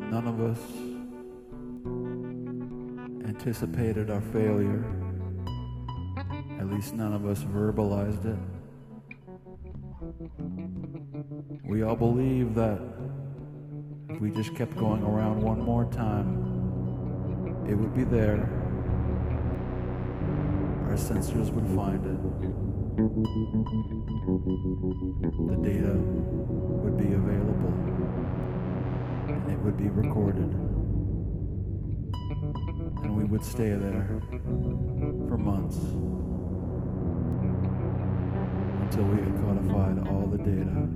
None of us anticipated our failure. At least none of us verbalized it. We all believed that if we just kept going around one more time, it would be there. Our sensors would find it. The data would be available, and it would be recorded. And we would stay there for months until we had codified all the data.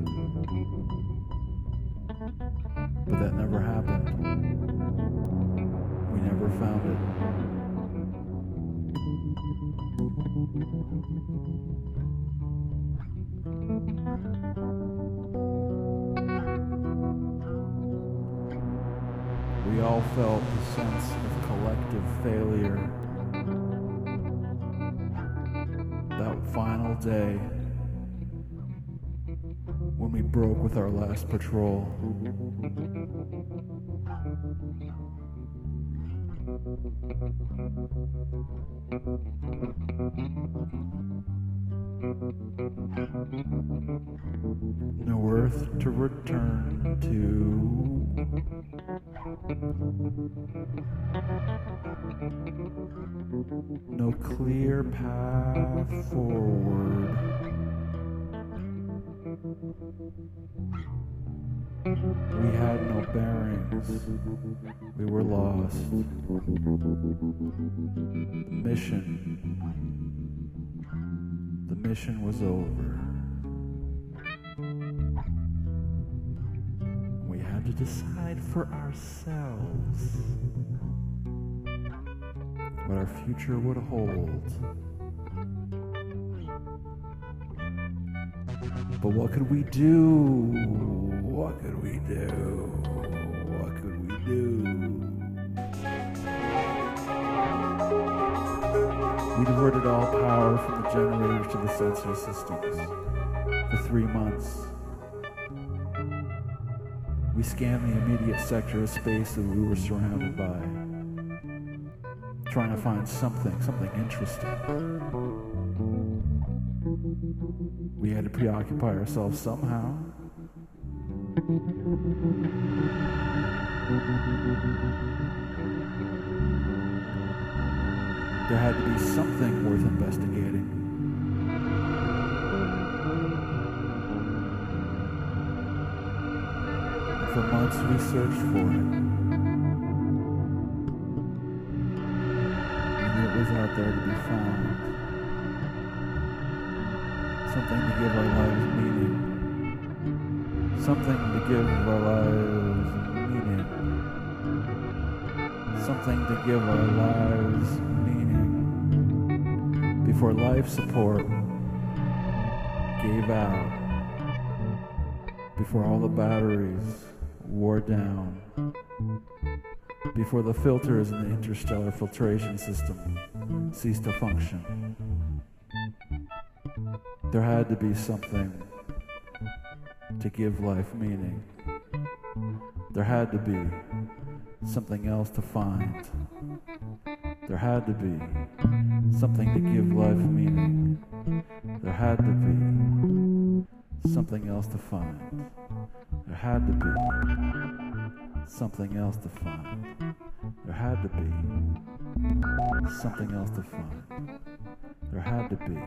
But that never happened. We never found it. We all felt a sense of collective failure. That final day when we broke with our last patrol. No Earth to return to. No clear path forward. We had no bearings. We were lost. The mission was over. We had to decide for ourselves what our future would hold. But what could we do? What could we do? What could we do? We diverted all power from the generators to the sensor systems for 3 months. We scanned the immediate sector of space that we were surrounded by, trying to find something interesting. We had to preoccupy ourselves somehow. There had to be something worth investigating. And for months we searched for it. And it was out there to be found. Something to give our lives meaning. Something to give our lives meaning. Something to give our lives meaning. Before life support gave out. Before all the batteries wore down. Before the filters in the interstellar filtration system ceased to function. There had to be something to give life meaning. There had to be something else to find. There had to be something to give life meaning. There had to be something else to find. There had to be something else to find. There had to be something else to find. There had to be.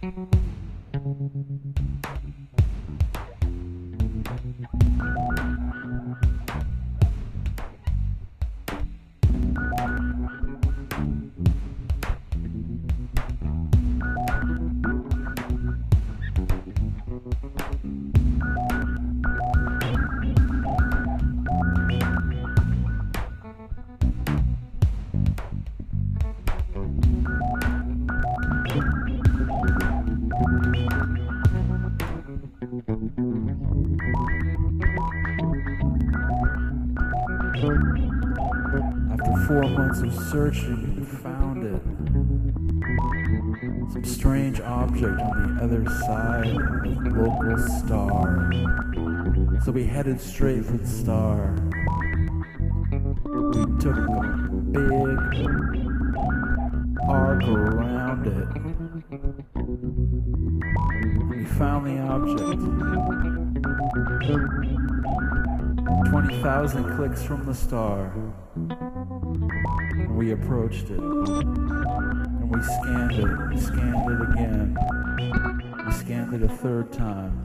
After 4 months of searching, we found it. Some strange object on the other side of the local star. So we headed straight for the star. We took a big arc around it. And we found the object. 20,000 clicks from the star. And we approached it. And we scanned it. We scanned it again. We scanned it a third time.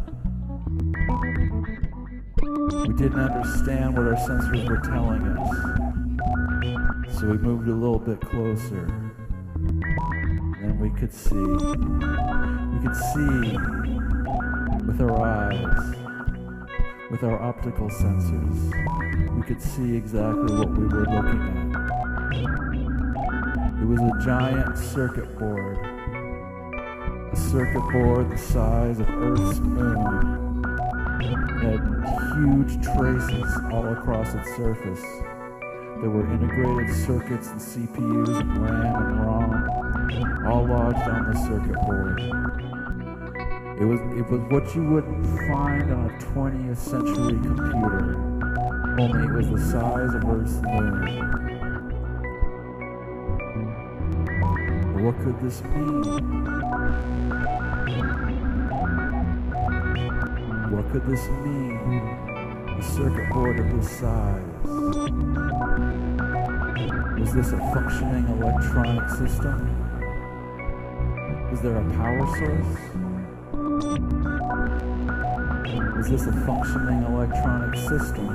We didn't understand what our sensors were telling us. So we moved a little bit closer. And we could see. We could see with our eyes. With our optical sensors, we could see exactly what we were looking at. It was a giant circuit board. A circuit board the size of Earth's moon. It had huge traces all across its surface. There were integrated circuits and CPUs and RAM and ROM, all lodged on the circuit board. It was what you would find on a 20th century computer, only it was the size of Earth's moon. What could this mean? What could this mean? A circuit board of this size. Was this a functioning electronic system? Was there a power source? Was this a functioning electronic system?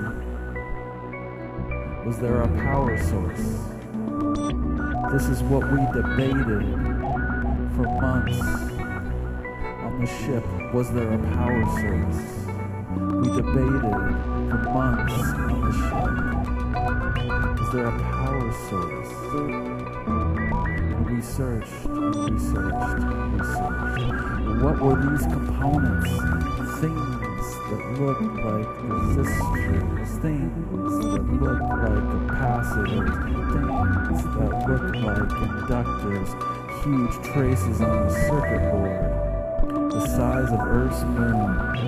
Was there a power source? This is what we debated for months on the ship. Was there a power source? We debated for months on the ship. Is there a power source? And we searched, and we searched, and we searched. What were these components? Things that looked like resistors, things that looked like capacitors, things that looked like inductors, huge traces on the circuit board, the size of Earth's moon.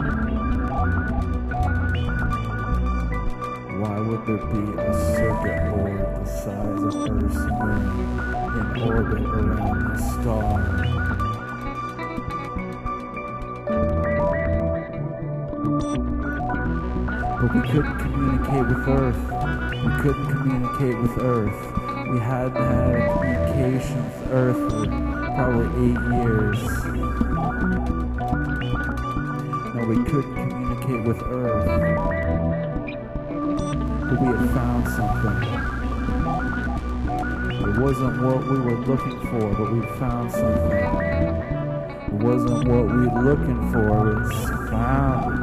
Why would there be a circuit board the size of Earth's moon in orbit around the star? But we couldn't communicate with Earth. We couldn't communicate with Earth. We hadn't had communication with Earth for probably 8 years. No, we couldn't communicate with Earth. But we had found something. It wasn't what we were looking for, but we found something. It wasn't what we were looking for, it's found.